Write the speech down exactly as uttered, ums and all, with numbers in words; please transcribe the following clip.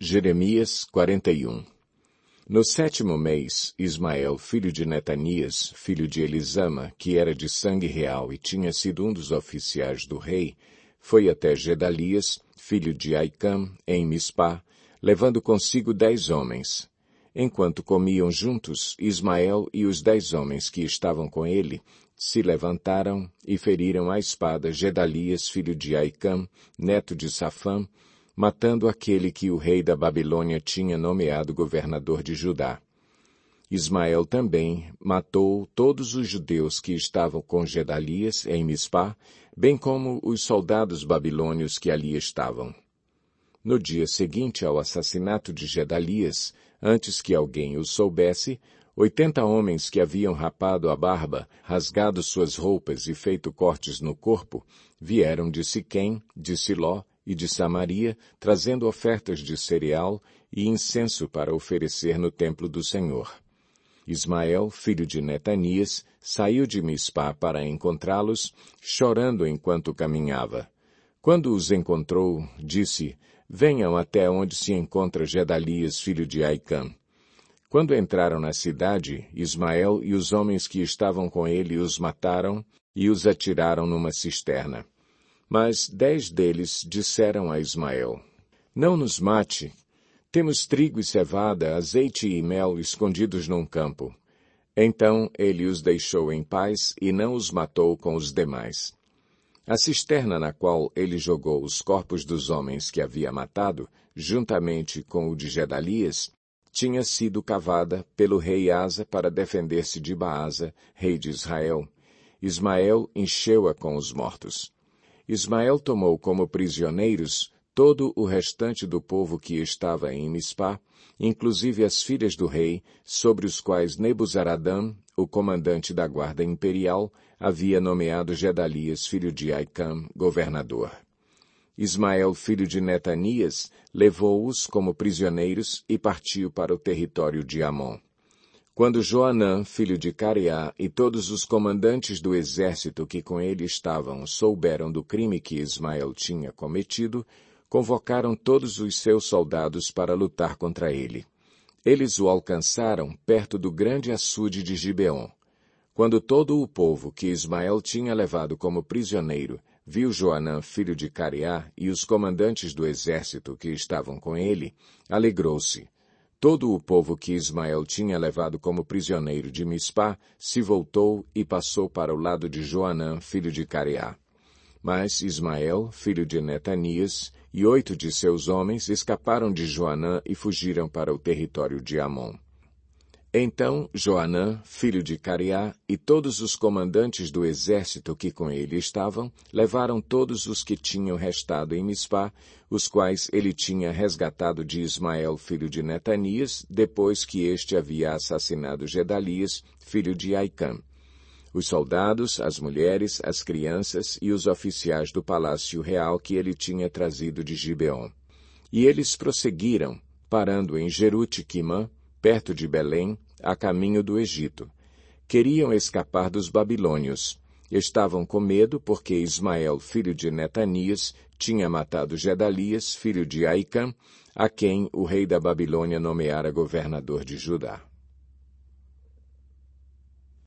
Jeremias quarenta e um. No sétimo mês, Ismael, filho de Netanias, filho de Elisama, que era de sangue real e tinha sido um dos oficiais do rei, foi até Gedalias, filho de Aicam, em Mispá, levando consigo dez homens. Enquanto comiam juntos, Ismael e os dez homens que estavam com ele se levantaram e feriram à espada Gedalias, filho de Aicam, neto de Safã, matando aquele que o rei da Babilônia tinha nomeado governador de Judá. Ismael também matou todos os judeus que estavam com Gedalias em Mispá, bem como os soldados babilônios que ali estavam. No dia seguinte ao assassinato de Gedalias, antes que alguém o soubesse, oitenta homens que haviam rapado a barba, rasgado suas roupas e feito cortes no corpo, vieram de Siquém, de Siló e de Samaria, trazendo ofertas de cereal e incenso para oferecer no templo do Senhor. Ismael, filho de Netanias, saiu de Mispá para encontrá-los, chorando enquanto caminhava. Quando os encontrou, disse: Venham até onde se encontra Gedalias, filho de Aicam. Quando entraram na cidade, Ismael e os homens que estavam com ele os mataram e os atiraram numa cisterna. Mas dez deles disseram a Ismael: Não nos mate. Temos trigo e cevada, azeite e mel escondidos num campo. Então ele os deixou em paz e não os matou com os demais. A cisterna na qual ele jogou os corpos dos homens que havia matado, juntamente com o de Gedalias, tinha sido cavada pelo rei Asa para defender-se de Baasa, rei de Israel. Ismael encheu-a com os mortos. Ismael tomou como prisioneiros todo o restante do povo que estava em Mispá, inclusive as filhas do rei, sobre os quais Nebuzaradã, o comandante da guarda imperial, havia nomeado Gedalias, filho de Aicam, governador. Ismael, filho de Netanias, levou-os como prisioneiros e partiu para o território de Amon. Quando Joanã, filho de Careá, e todos os comandantes do exército que com ele estavam souberam do crime que Ismael tinha cometido, convocaram todos os seus soldados para lutar contra ele. Eles o alcançaram perto do grande açude de Gibeon. Quando todo o povo que Ismael tinha levado como prisioneiro viu Joanã, filho de Careá, e os comandantes do exército que estavam com ele, alegrou-se. Todo o povo que Ismael tinha levado como prisioneiro de Mispá se voltou e passou para o lado de Joanã, filho de Careá. Mas Ismael, filho de Netanias, e oito de seus homens escaparam de Joanã e fugiram para o território de Amon. Então Joanã, filho de Careá, e todos os comandantes do exército que com ele estavam, levaram todos os que tinham restado em Mispá, os quais ele tinha resgatado de Ismael, filho de Netanias, depois que este havia assassinado Gedalias, filho de Aicam. Os soldados, as mulheres, as crianças e os oficiais do palácio real que ele tinha trazido de Gibeon. E eles prosseguiram, parando em Jerute-Quimã, perto de Belém, a caminho do Egito. Queriam escapar dos babilônios. Estavam com medo porque Ismael, filho de Netanias, tinha matado Gedalias, filho de Aicam, a quem o rei da Babilônia nomeara governador de Judá.